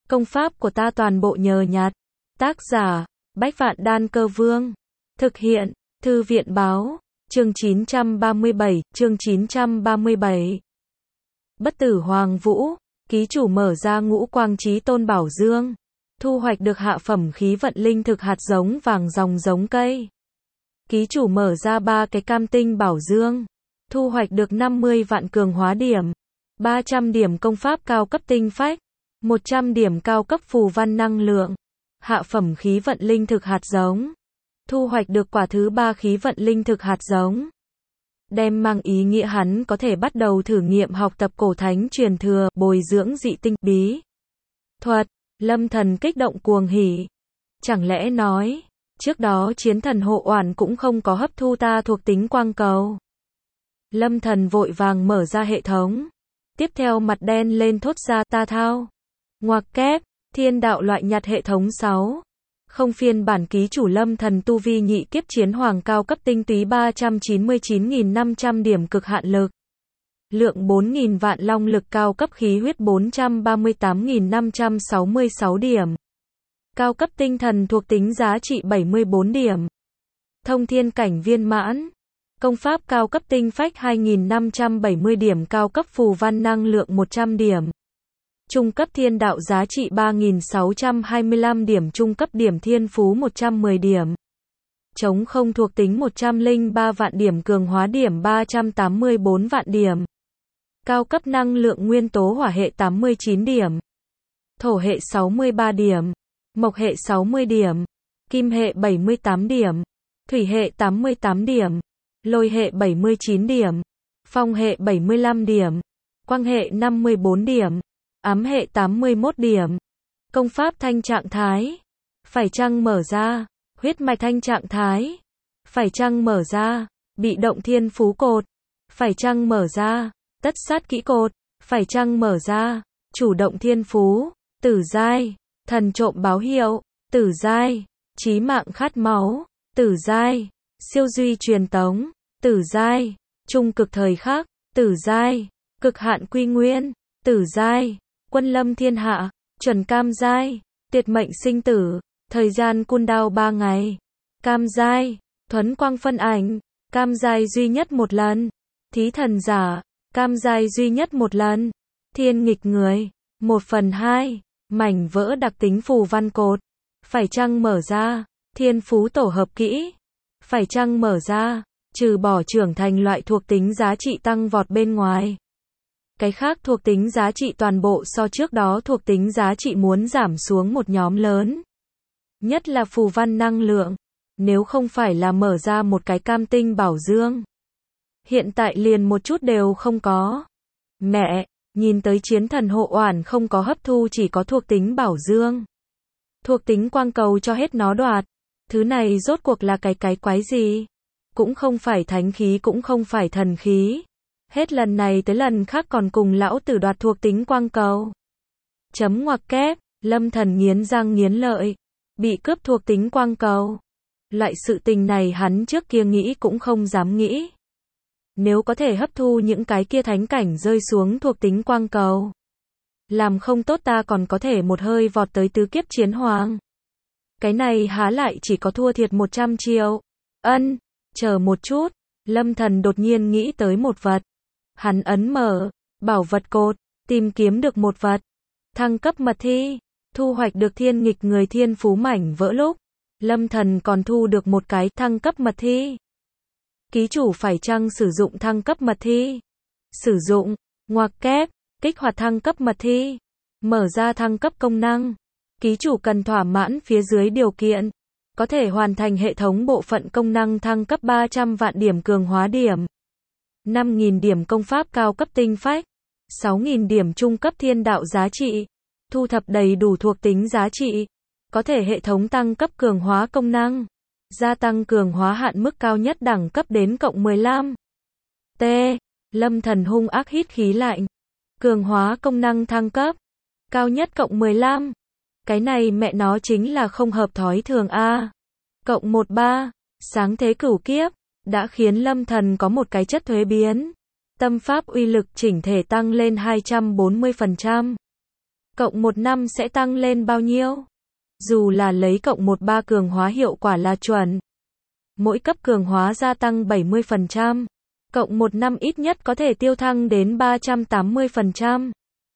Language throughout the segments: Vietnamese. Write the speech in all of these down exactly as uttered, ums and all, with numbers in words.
Công pháp của ta toàn bộ nhờ nhặt. Tác giả, Bách Vạn Đan Cơ Vương. Thực hiện, Thư viện Báo. Chương chín trăm ba mươi bảy, chương chín trăm ba mươi bảy. Bất tử Hoàng Vũ, ký chủ mở ra Ngũ Quang Chí Tôn Bảo Dương. Thu hoạch được hạ phẩm khí vận linh thực hạt giống vàng dòng giống cây. Ký chủ mở ra ba cái cam tinh bảo dương. Thu hoạch được năm mươi vạn cường hóa điểm. ba trăm điểm công pháp cao cấp tinh phách. một trăm điểm cao cấp phù văn năng lượng. Hạ phẩm khí vận linh thực hạt giống. Thu hoạch được quả thứ ba khí vận linh thực hạt giống. Đem mang ý nghĩa hắn có thể bắt đầu thử nghiệm học tập cổ thánh truyền thừa, bồi dưỡng dị tinh bí thuật. Lâm Thần kích động cuồng hỉ. Chẳng lẽ nói, trước đó chiến thần hộ oản cũng không có hấp thu ta thuộc tính quang cầu. Lâm Thần vội vàng mở ra hệ thống. Tiếp theo mặt đen lên thốt ra ta thao. Ngoặc kép, thiên đạo loại nhặt hệ thống sáu. Không phiên bản ký chủ Lâm Thần tu vi nhị kiếp chiến hoàng cao cấp tinh túy ba trăm chín mươi chín nghìn năm trăm điểm cực hạn lực. Lượng bốn nghìn vạn long lực cao cấp khí huyết bốn trăm ba mươi tám nghìn năm trăm sáu mươi sáu điểm. Cao cấp tinh thần thuộc tính giá trị bảy mươi bốn điểm. Thông thiên cảnh viên mãn. Công pháp cao cấp tinh phách hai nghìn năm trăm bảy mươi điểm, cao cấp phù văn năng lượng một trăm điểm. Trung cấp thiên đạo giá trị ba nghìn sáu trăm hai mươi lăm điểm, trung cấp điểm thiên phú một trăm mười điểm. Chống không thuộc tính một trăm lẻ ba vạn điểm, cường hóa điểm ba trăm tám mươi bốn vạn điểm. Cao cấp năng lượng nguyên tố hỏa hệ tám mươi chín điểm. Thổ hệ sáu mươi ba điểm. Mộc hệ sáu mươi điểm. Kim hệ bảy mươi tám điểm. Thủy hệ tám mươi tám điểm. Lôi hệ bảy mươi chín điểm. Phong hệ bảy mươi lăm điểm. Quang hệ năm mươi bốn điểm. Ám hệ tám mươi mốt điểm. Công pháp thanh trạng thái. Phải chăng mở ra. Huyết mạch thanh trạng thái. Phải chăng mở ra. Bị động thiên phú cột. Phải chăng mở ra. Tất sát kỹ cột. Phải chăng mở ra. Chủ động thiên phú. Tử giai. Thần trộm báo hiệu. Tử giai. Chí mạng khát máu. Tử giai. Siêu duy truyền tống. Tử giai. Trung cực thời khắc. Tử giai. Cực hạn quy nguyên. Tử giai. Quân lâm thiên hạ. Chuẩn cam giai. Tuyệt mệnh sinh tử. Thời gian cooldown ba ngày. Cam giai. Thuấn quang phân ảnh. Cam giai duy nhất một lần. Thí thần giả. Cam giai duy nhất một lần. Thiên nghịch người. một phần hai. Mảnh vỡ đặc tính phù văn cột. Phải chăng mở ra. Thiên phú tổ hợp kỹ. Phải chăng mở ra. Trừ bỏ trưởng thành loại thuộc tính giá trị tăng vọt bên ngoài. Cái khác thuộc tính giá trị toàn bộ so trước đó thuộc tính giá trị muốn giảm xuống một nhóm lớn. Nhất là phù văn năng lượng. Nếu không phải là mở ra một cái cam tinh bảo dương. Hiện tại liền một chút đều không có. Mẹ, nhìn tới chiến thần hộ oản không có hấp thu, chỉ có thuộc tính bảo dương. Thuộc tính quang cầu cho hết nó đoạt. Thứ này rốt cuộc là cái cái quái gì? Cũng không phải thánh khí, cũng không phải thần khí. Hết lần này tới lần khác còn cùng lão tử đoạt thuộc tính quang cầu. Chấm ngoặc kép, Lâm Thần nghiến răng nghiến lợi. Bị cướp thuộc tính quang cầu. Loại sự tình này hắn trước kia nghĩ cũng không dám nghĩ. Nếu có thể hấp thu những cái kia thánh cảnh rơi xuống thuộc tính quang cầu. Làm không tốt ta còn có thể một hơi vọt tới tứ kiếp chiến hoàng. Cái này há lại chỉ có thua thiệt một trăm triệu. Ân, chờ một chút. Lâm Thần đột nhiên nghĩ tới một vật. Hắn ấn mở bảo vật cột, tìm kiếm được một vật. Thăng cấp mật thi, thu hoạch được thiên nghịch người thiên phú mảnh vỡ lúc. Lâm Thần còn thu được một cái thăng cấp mật thi. Ký chủ phải chăng sử dụng thăng cấp mật thi? Sử dụng, ngoặc kép, kích hoạt thăng cấp mật thi. Mở ra thăng cấp công năng. Ký chủ cần thỏa mãn phía dưới điều kiện. Có thể hoàn thành hệ thống bộ phận công năng thăng cấp ba trăm vạn điểm cường hóa điểm. năm nghìn điểm công pháp cao cấp tinh phách. sáu nghìn điểm trung cấp thiên đạo giá trị. Thu thập đầy đủ thuộc tính giá trị. Có thể hệ thống tăng cấp cường hóa công năng. Gia tăng cường hóa hạn mức cao nhất đẳng cấp đến cộng mười lăm. T. Lâm Thần hung ác hít khí lạnh. Cường hóa công năng thăng cấp. Cao nhất cộng mười lăm. Cái này mẹ nó chính là không hợp thói thường a. Cộng mười ba. Sáng thế cửu kiếp. Đã khiến Lâm Thần có một cái chất thuế biến. Tâm pháp uy lực chỉnh thể tăng lên hai trăm bốn mươi phần trăm. cộng một năm sẽ tăng lên bao nhiêu? Dù là lấy cộng một ba cường hóa hiệu quả là chuẩn. Mỗi cấp cường hóa gia tăng bảy mươi phần trăm. Cộng một năm ít nhất có thể tiêu thăng đến ba trăm tám mươi phần trăm.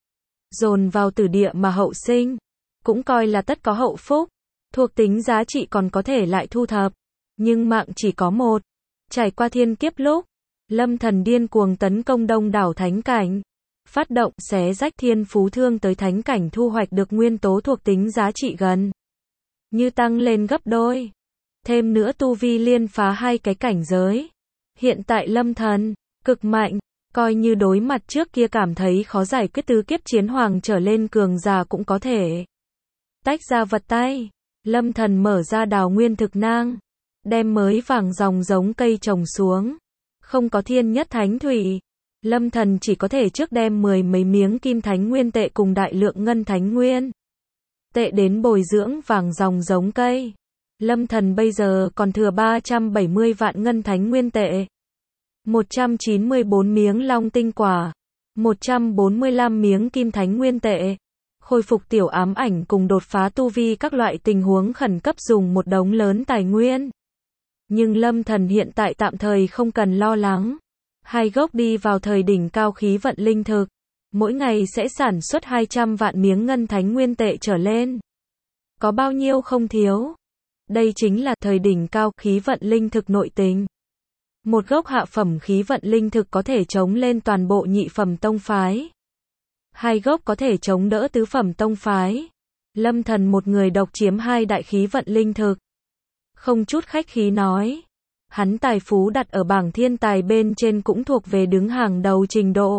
Dồn vào tử địa mà hậu sinh. Cũng coi là tất có hậu phúc. Thuộc tính giá trị còn có thể lại thu thập. Nhưng mạng chỉ có một. Trải qua thiên kiếp lúc, Lâm Thần điên cuồng tấn công đông đảo thánh cảnh. Phát động xé rách thiên phú thương tới thánh cảnh thu hoạch được nguyên tố thuộc tính giá trị gần như tăng lên gấp đôi. Thêm nữa tu vi liên phá hai cái cảnh giới. Hiện tại Lâm Thần cực mạnh, coi như đối mặt trước kia cảm thấy khó giải quyết tứ kiếp chiến hoàng trở lên cường giả cũng có thể tách ra vật tay. Lâm Thần mở ra đào nguyên thực nang, đem mới vàng dòng giống cây trồng xuống. Không có thiên nhất thánh thủy, Lâm Thần chỉ có thể trước đem mười mấy miếng kim thánh nguyên tệ cùng đại lượng ngân thánh nguyên tệ đến bồi dưỡng vàng dòng giống cây. Lâm Thần bây giờ còn thừa ba trăm bảy mươi vạn ngân thánh nguyên tệ, một trăm chín mươi bốn miếng long tinh quả, một trăm bốn mươi lăm miếng kim thánh nguyên tệ. Khôi phục tiểu ám ảnh cùng đột phá tu vi các loại tình huống khẩn cấp dùng một đống lớn tài nguyên. Nhưng Lâm Thần hiện tại tạm thời không cần lo lắng. Hai gốc đi vào thời đỉnh cao khí vận linh thực. Mỗi ngày sẽ sản xuất hai trăm vạn miếng ngân thánh nguyên tệ trở lên. Có bao nhiêu không thiếu. Đây chính là thời đỉnh cao khí vận linh thực nội tình. Một gốc hạ phẩm khí vận linh thực có thể chống lên toàn bộ nhị phẩm tông phái. Hai gốc có thể chống đỡ tứ phẩm tông phái. Lâm Thần một người độc chiếm hai đại khí vận linh thực. Không chút khách khí nói. Hắn tài phú đặt ở bảng thiên tài bên trên cũng thuộc về đứng hàng đầu trình độ.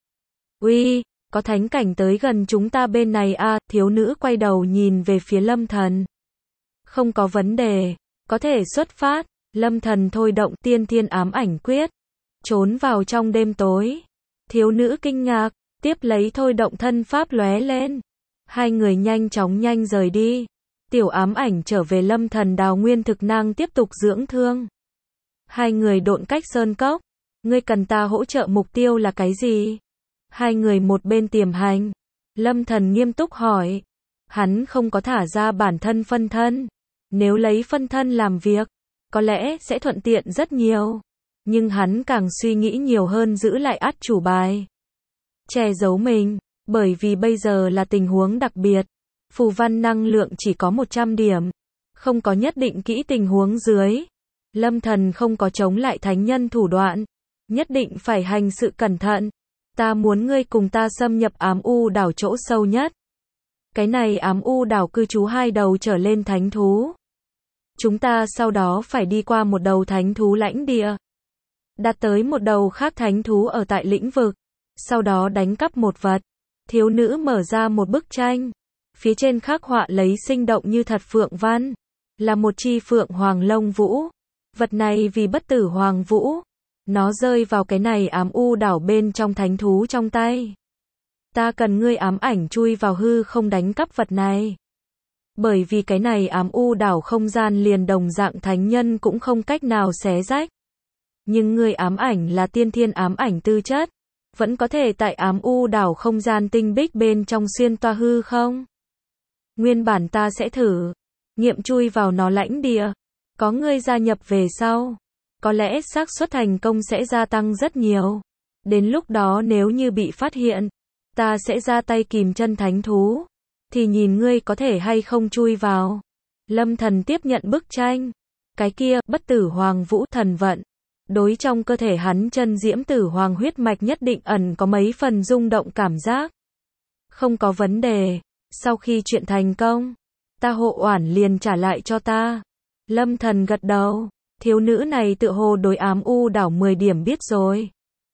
Uy, có thánh cảnh tới gần chúng ta bên này à, thiếu nữ quay đầu nhìn về phía Lâm Thần. Không có vấn đề, có thể xuất phát. Lâm Thần thôi động tiên thiên ám ảnh quyết, trốn vào trong đêm tối. Thiếu nữ kinh ngạc, tiếp lấy thôi động thân pháp lóe lên. Hai người nhanh chóng nhanh rời đi. Tiểu ám ảnh trở về Lâm Thần đào nguyên thực nang tiếp tục dưỡng thương. Hai người độn cách sơn cốc. Ngươi cần ta hỗ trợ mục tiêu là cái gì? Hai người một bên tiềm hành. Lâm Thần nghiêm túc hỏi. Hắn không có thả ra bản thân phân thân. Nếu lấy phân thân làm việc, có lẽ sẽ thuận tiện rất nhiều. Nhưng hắn càng suy nghĩ nhiều hơn giữ lại át chủ bài. Che giấu mình, bởi vì bây giờ là tình huống đặc biệt. Phù văn năng lượng chỉ có một trăm điểm. Không có nhất định kỹ tình huống dưới. Lâm Thần không có chống lại thánh nhân thủ đoạn. Nhất định phải hành sự cẩn thận. Ta muốn ngươi cùng ta xâm nhập ám u đảo chỗ sâu nhất. Cái này ám u đảo cư trú hai đầu trở lên thánh thú. Chúng ta sau đó phải đi qua một đầu thánh thú lãnh địa. Đạt tới một đầu khác thánh thú ở tại lĩnh vực. Sau đó đánh cắp một vật. Thiếu nữ mở ra một bức tranh. Phía trên khắc họa lấy sinh động như thật phượng văn. Là một chi phượng hoàng lông vũ. Vật này vì bất tử hoàng vũ. Nó rơi vào cái này ám u đảo bên trong thánh thú trong tay. Ta cần ngươi ám ảnh chui vào hư không đánh cắp vật này. Bởi vì cái này ám u đảo không gian liền đồng dạng thánh nhân cũng không cách nào xé rách. Nhưng ngươi ám ảnh là tiên thiên ám ảnh tư chất. Vẫn có thể tại ám u đảo không gian tinh bích bên trong xuyên toa hư không? Nguyên bản ta sẽ thử. Nghiệm chui vào nó lãnh địa. Có ngươi gia nhập về sau. Có lẽ xác suất thành công sẽ gia tăng rất nhiều. Đến lúc đó nếu như bị phát hiện, ta sẽ ra tay kìm chân thánh thú. Thì nhìn ngươi có thể hay không chui vào. Lâm Thần tiếp nhận bức tranh. Cái kia, bất tử hoàng vũ thần vận. Đối trong cơ thể hắn chân diễm tử hoàng huyết mạch nhất định ẩn có mấy phần rung động cảm giác. Không có vấn đề. Sau khi chuyện thành công, ta hộ oản liền trả lại cho ta. Lâm Thần gật đầu. Thiếu nữ này tự hồ đối ám u đảo mười điểm biết rồi.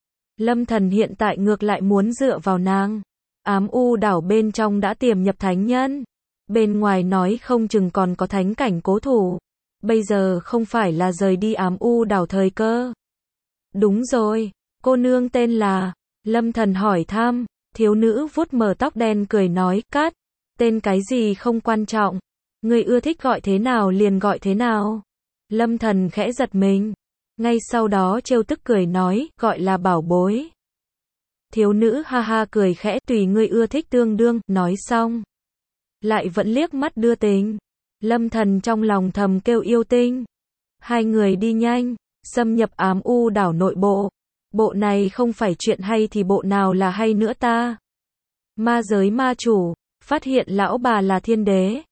Lâm Thần hiện tại ngược lại muốn dựa vào nàng. Ám u đảo bên trong đã tiềm nhập thánh nhân. Bên ngoài nói không chừng còn có thánh cảnh cố thủ. Bây giờ không phải là rời đi ám u đảo thời cơ. Đúng rồi, cô nương tên là... Lâm Thần hỏi thăm. Thiếu nữ vuốt mờ tóc đen cười nói, Cát. Tên cái gì không quan trọng. Người ưa thích gọi thế nào liền gọi thế nào. Lâm Thần khẽ giật mình. Ngay sau đó trêu tức cười nói, gọi là bảo bối. Thiếu nữ ha ha cười khẽ, tùy ngươi ưa thích tương đương, nói xong. Lại vẫn liếc mắt đưa tình. Lâm Thần trong lòng thầm kêu yêu tinh. Hai người đi nhanh, xâm nhập ám u đảo nội bộ. Bộ này không phải chuyện hay thì bộ nào là hay nữa ta? Ma giới ma chủ, phát hiện lão bà là thiên đế.